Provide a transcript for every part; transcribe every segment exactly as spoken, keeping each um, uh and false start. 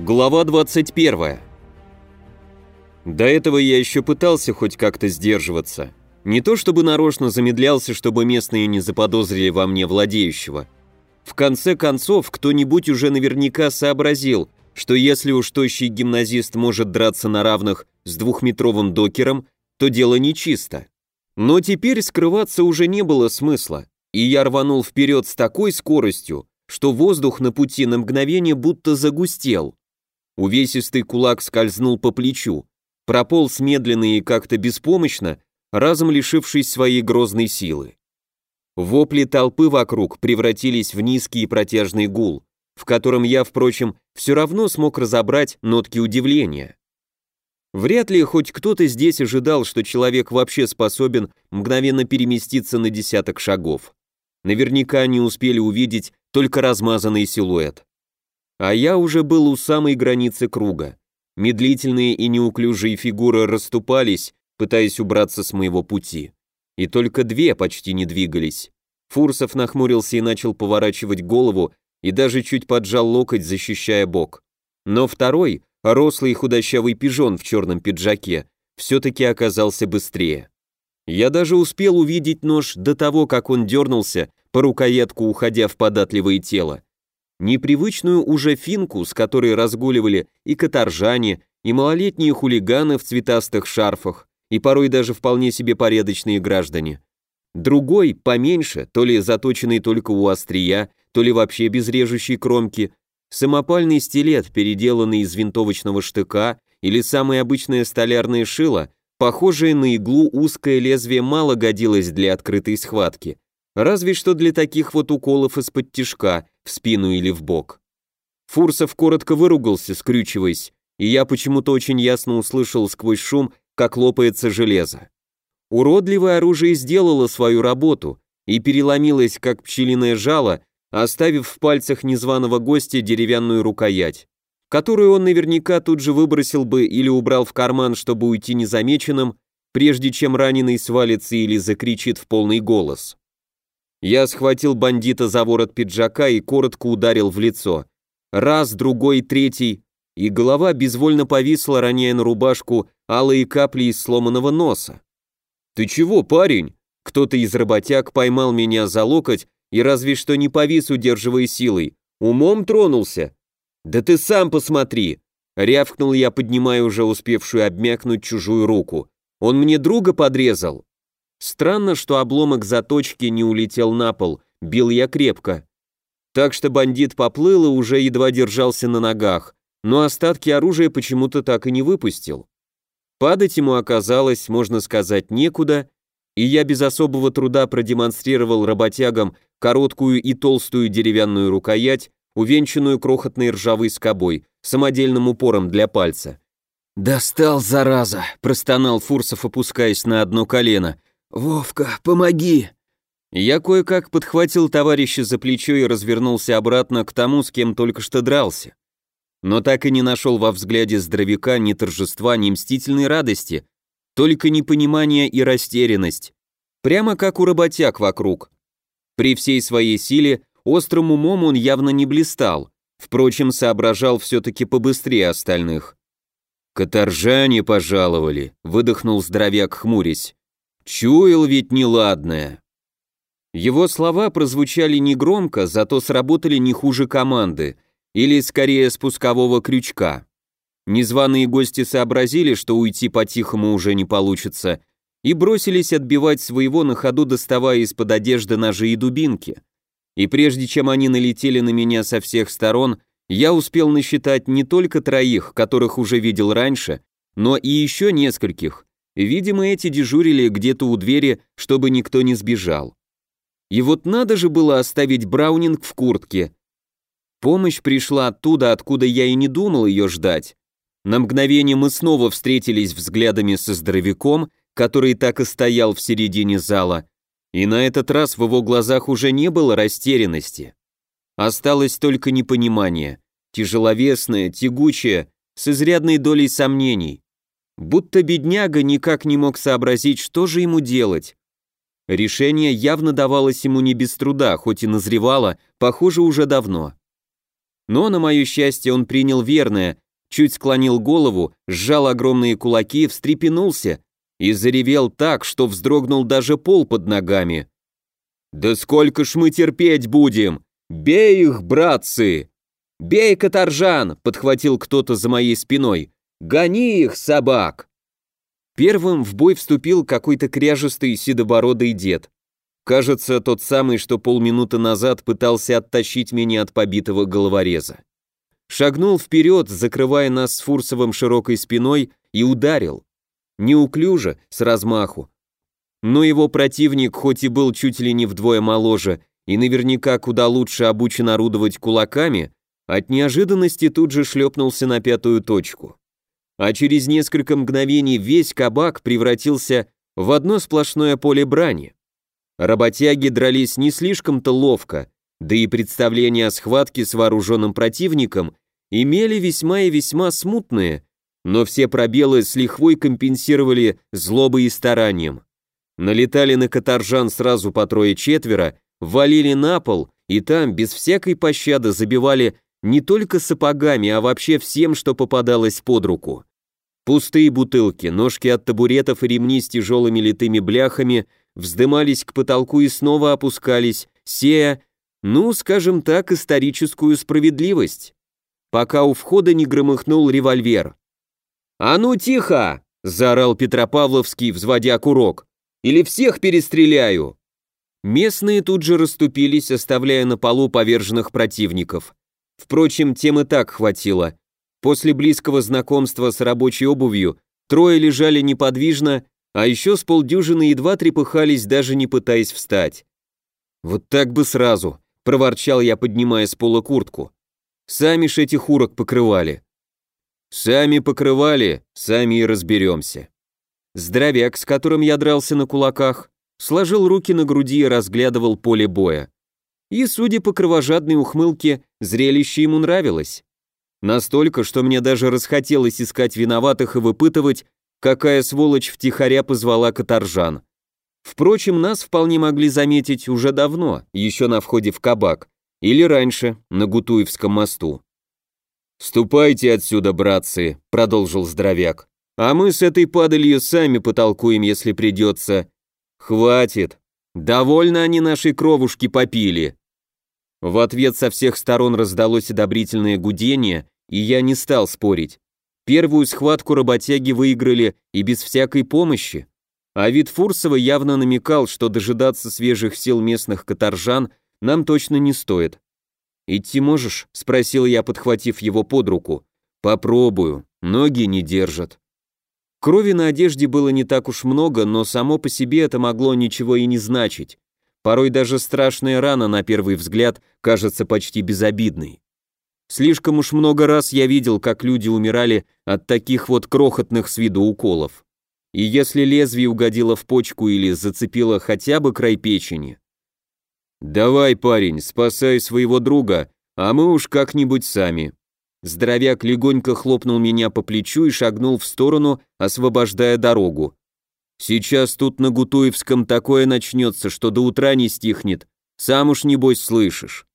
Глава двадцать первая. До этого я еще пытался хоть как-то сдерживаться. Не то чтобы нарочно замедлялся, чтобы местные не заподозрили во мне владеющего. В конце концов, кто-нибудь уже наверняка сообразил, что если уж тощий гимназист может драться на равных с двухметровым докером, то дело нечисто. Но теперь скрываться уже не было смысла, и я рванул вперед с такой скоростью, что воздух на пути на мгновение будто загустел. Увесистый кулак скользнул по плечу, прополз медленно и как-то беспомощно, разом лишившись своей грозной силы. Вопли толпы вокруг превратились в низкий и протяжный гул, в котором я, впрочем, все равно смог разобрать нотки удивления. Вряд ли хоть кто-то здесь ожидал, что человек вообще способен мгновенно переместиться на десяток шагов. Наверняка они успели увидеть только размазанный силуэт. А я уже был у самой границы круга. Медлительные и неуклюжие фигуры расступались, пытаясь убраться с моего пути. И только две почти не двигались. Фурсов нахмурился и начал поворачивать голову, и даже чуть поджал локоть, защищая бок. Но второй, рослый и худощавый пижон в черном пиджаке, все-таки оказался быстрее. Я даже успел увидеть нож до того, как он дернулся, по рукоятку уходя в податливое тело. Непривычную уже финку, с которой разгуливали и каторжане, и малолетние хулиганы в цветастых шарфах, и порой даже вполне себе порядочные граждане. Другой, поменьше, то ли заточенный только у острия, то ли вообще без режущей кромки, самопальный стилет, переделанный из винтовочного штыка, или самое обычное столярное шило, похожее на иглу узкое лезвие мало годилось для открытой схватки, разве что для таких вот уколов из-под тишка, в спину или в бок. Фурсов коротко выругался, скрючиваясь, и я почему-то очень ясно услышал сквозь шум, как лопается железо. Уродливое оружие сделало свою работу и переломилось, как пчелиное жало, оставив в пальцах незваного гостя деревянную рукоять, которую он наверняка тут же выбросил бы или убрал в карман, чтобы уйти незамеченным, прежде чем раненый свалится или закричит в полный голос. Я схватил бандита за ворот пиджака и коротко ударил в лицо. Раз, другой, третий, и голова безвольно повисла, роняя на рубашку алые капли из сломанного носа. «Ты чего, парень?» Кто-то из работяг поймал меня за локоть и разве что не повис, удерживая силой. «Умом тронулся?» «Да ты сам посмотри!» Рявкнул я, поднимая уже успевшую обмякнуть чужую руку. «Он мне друга подрезал!» Странно, что обломок заточки не улетел на пол, бил я крепко. Так что бандит поплыл и уже едва держался на ногах, но остатки оружия почему-то так и не выпустил. Падать ему оказалось, можно сказать, некуда, и я без особого труда продемонстрировал работягам короткую и толстую деревянную рукоять, увенчанную крохотной ржавой скобой, самодельным упором для пальца. «Достал, зараза!» – простонал Фурсов, опускаясь на одно колено. «Вовка, помоги!» Я кое-как подхватил товарища за плечо и развернулся обратно к тому, с кем только что дрался. Но так и не нашел во взгляде здоровяка ни торжества, ни мстительной радости, только непонимание и растерянность, прямо как у работяг вокруг. При всей своей силе острым умом он явно не блистал, впрочем, соображал все-таки побыстрее остальных. «Каторжане пожаловали», — выдохнул здоровяк, хмурясь. «Чуял ведь неладное». Его слова прозвучали негромко, зато сработали не хуже команды, или скорее спускового крючка. Незваные гости сообразили, что уйти по-тихому уже не получится, и бросились отбивать своего, на ходу доставая из-под одежды ножи и дубинки. И прежде чем они налетели на меня со всех сторон, я успел насчитать не только троих, которых уже видел раньше, но и еще нескольких. Видимо, эти дежурили где-то у двери, чтобы никто не сбежал. И вот надо же было оставить Браунинг в куртке. Помощь пришла оттуда, откуда я и не думал ее ждать. На мгновение мы снова встретились взглядами со здоровяком, который так и стоял в середине зала, и на этот раз в его глазах уже не было растерянности. Осталось только непонимание, тяжеловесное, тягучее, с изрядной долей сомнений. Будто бедняга никак не мог сообразить, что же ему делать. Решение явно давалось ему не без труда, хоть и назревало, похоже, уже давно. Но, на мое счастье, он принял верное, чуть склонил голову, сжал огромные кулаки, встрепенулся и заревел так, что вздрогнул даже пол под ногами. «Да сколько ж мы терпеть будем! Бей их, братцы!» «Бей, каторжан!» — подхватил кто-то за моей спиной. «Гони их, собак!» Первым в бой вступил какой-то кряжестый седобородый дед. Кажется, тот самый, что полминуты назад пытался оттащить меня от побитого головореза. Шагнул вперед, закрывая нас с Фурсовым широкой спиной, и ударил. Неуклюже, с размаху. Но его противник, хоть и был чуть ли не вдвое моложе и наверняка куда лучше обучен орудовать кулаками, от неожиданности тут же шлепнулся на пятую точку. А через несколько мгновений весь кабак превратился в одно сплошное поле брани. Работяги дрались не слишком-то ловко, да и представления о схватке с вооруженным противником имели весьма и весьма смутные, но все пробелы с лихвой компенсировали злобой и старанием. Налетали на каторжан сразу по трое-четверо, валили на пол и там без всякой пощады забивали не только сапогами, а вообще всем, что попадалось под руку. Пустые бутылки, ножки от табуретов и ремни с тяжелыми литыми бляхами вздымались к потолку и снова опускались, сея, ну, скажем так, историческую справедливость. Пока у входа не громыхнул револьвер. «А ну тихо!» — заорал Петропавловский, взводя курок. «Или всех перестреляю!» Местные тут же расступились, оставляя на полу поверженных противников. Впрочем, тем и так хватило. После близкого знакомства с рабочей обувью трое лежали неподвижно, а еще с полдюжины едва трепыхались, даже не пытаясь встать. «Вот так бы сразу», — проворчал я, поднимая с пола куртку. «Сами ж этих урок покрывали». «Сами покрывали, сами и разберемся». Здоровяк, с которым я дрался на кулаках, сложил руки на груди и разглядывал поле боя. И, судя по кровожадной ухмылке, зрелище ему нравилось. Настолько, что мне даже расхотелось искать виноватых и выпытывать, какая сволочь втихаря позвала каторжан. Впрочем, нас вполне могли заметить уже давно, еще на входе в кабак, или раньше, на Гутуевском мосту. «Ступайте отсюда, братцы», — продолжил здоровяк, «а мы с этой падалью сами потолкуем, если придется. Хватит, довольно они нашей кровушки попили». В ответ со всех сторон раздалось одобрительное гудение, и я не стал спорить. Первую схватку работяги выиграли и без всякой помощи, а вид Фурсова явно намекал, что дожидаться свежих сил местных каторжан нам точно не стоит. «Идти можешь?» — спросил я, подхватив его под руку. «Попробую, ноги не держат». Крови на одежде было не так уж много, но само по себе это могло ничего и не значить. Порой даже страшная рана, на первый взгляд, кажется почти безобидной. Слишком уж много раз я видел, как люди умирали от таких вот крохотных с виду уколов. И если лезвие угодило в почку или зацепило хотя бы край печени... «Давай, парень, спасай своего друга, а мы уж как-нибудь сами». Здоровяк легонько хлопнул меня по плечу и шагнул в сторону, освобождая дорогу. «Сейчас тут на Гутуевском такое начнется, что до утра не стихнет, сам уж небось слышишь».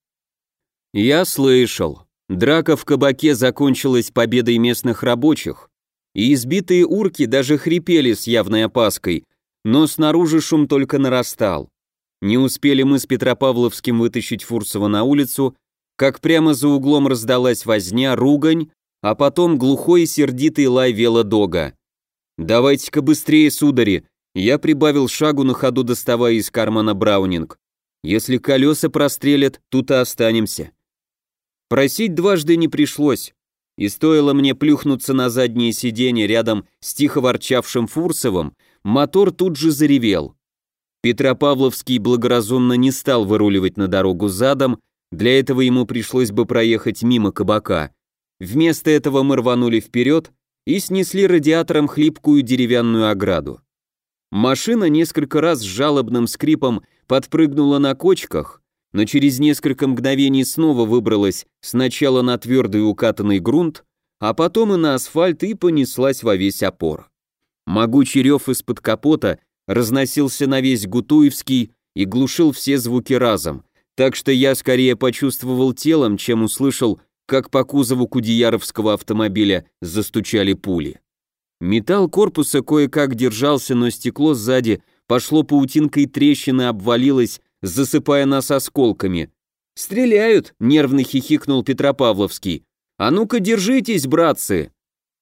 Я слышал. Драка в кабаке закончилась победой местных рабочих, и избитые урки даже хрипели с явной опаской, но снаружи шум только нарастал. Не успели мы с Петропавловским вытащить Фурсова на улицу, как прямо за углом раздалась возня, ругань, а потом глухой и сердитый лай велодога. «Давайте-ка быстрее, судари!» Я прибавил шагу, на ходу доставая из кармана браунинг. «Если колеса прострелят, тут и останемся». Просить дважды не пришлось, и стоило мне плюхнуться на заднее сиденье рядом с тихо ворчавшим Фурсовым, мотор тут же заревел. Петропавловский благоразумно не стал выруливать на дорогу задом, для этого ему пришлось бы проехать мимо кабака. Вместо этого мы рванули вперед и снесли радиатором хлипкую деревянную ограду. Машина несколько раз с жалобным скрипом подпрыгнула на кочках, но через несколько мгновений снова выбралась сначала на твердый укатанный грунт, а потом и на асфальт и понеслась во весь опор. Могучий рев из-под капота разносился на весь Гутуевский и глушил все звуки разом, так что я скорее почувствовал телом, чем услышал, как по кузову кудеяровского автомобиля застучали пули. Металл корпуса кое-как держался, но стекло сзади пошло паутинкой трещины, обвалилось, засыпая нас осколками. «Стреляют!» — нервно хихикнул Петропавловский. «А ну-ка держитесь, братцы!»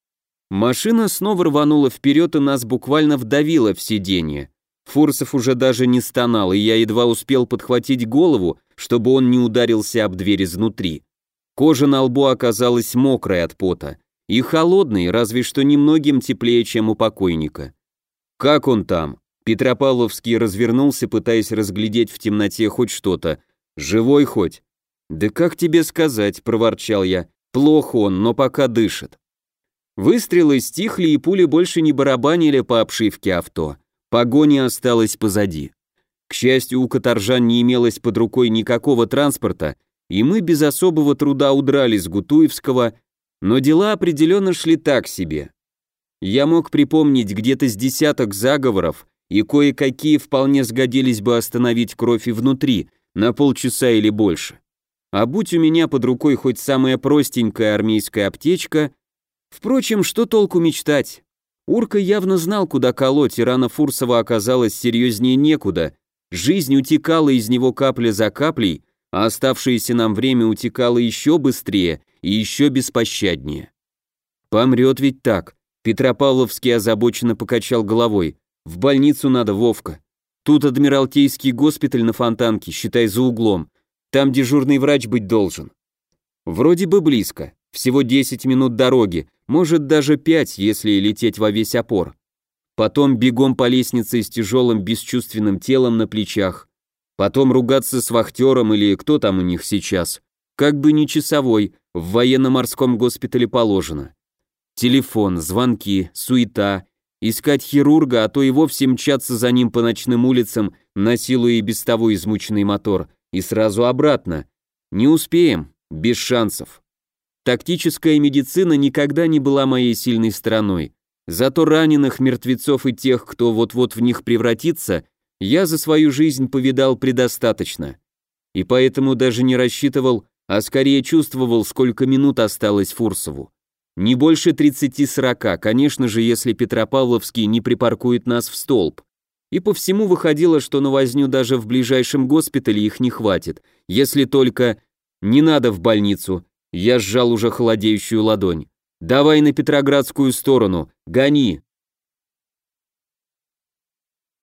Машина снова рванула вперед и нас буквально вдавила в сиденье. Фурсов уже даже не стонал, и я едва успел подхватить голову, чтобы он не ударился об дверь изнутри. Кожа на лбу оказалась мокрой от пота и холодной, разве что немногим теплее, чем у покойника. «Как он там?» Петропавловский развернулся, пытаясь разглядеть в темноте хоть что-то. «Живой хоть?» «Да как тебе сказать», — проворчал я. «Плохо он, но пока дышит». Выстрелы стихли, и пули больше не барабанили по обшивке авто. Погоня осталась позади. К счастью, у каторжан не имелось под рукой никакого транспорта, и мы без особого труда удрали с Гутуевского, но дела определенно шли так себе. Я мог припомнить где-то с десяток заговоров, и кое-какие вполне сгодились бы остановить кровь и внутри, на полчаса или больше. А будь у меня под рукой хоть самая простенькая армейская аптечка, впрочем, что толку мечтать? Урка явно знал, куда колоть, и рана Фурсова оказалась серьезнее некуда. Жизнь утекала из него капля за каплей, а оставшееся нам время утекало еще быстрее и еще беспощаднее. «Помрет ведь так», — Петропавловский озабоченно покачал головой. «В больницу надо, Вовка. Тут Адмиралтейский госпиталь на Фонтанке, считай, за углом. Там дежурный врач быть должен». Вроде бы близко, всего десять минут дороги, может даже пять, если лететь во весь опор. Потом бегом по лестнице с тяжелым бесчувственным телом на плечах. Потом ругаться с вахтером или кто там у них сейчас. Как бы не часовой, в военно-морском госпитале положено. Телефон, звонки, суета. Искать хирурга, а то и вовсе мчаться за ним по ночным улицам, насилуя и без того измученный мотор. И сразу обратно. Не успеем, без шансов. Тактическая медицина никогда не была моей сильной стороной. Зато раненых, мертвецов и тех, кто вот-вот в них превратится, я за свою жизнь повидал предостаточно. И поэтому даже не рассчитывал, а скорее чувствовал, сколько минут осталось Фурсову. Не больше тридцати-сорока, конечно же, если Петропавловский не припаркует нас в столб. И по всему выходило, что на возню даже в ближайшем госпитале их не хватит, если только... Не надо в больницу. Я сжал уже холодеющую ладонь. «Давай на Петроградскую сторону, гони!»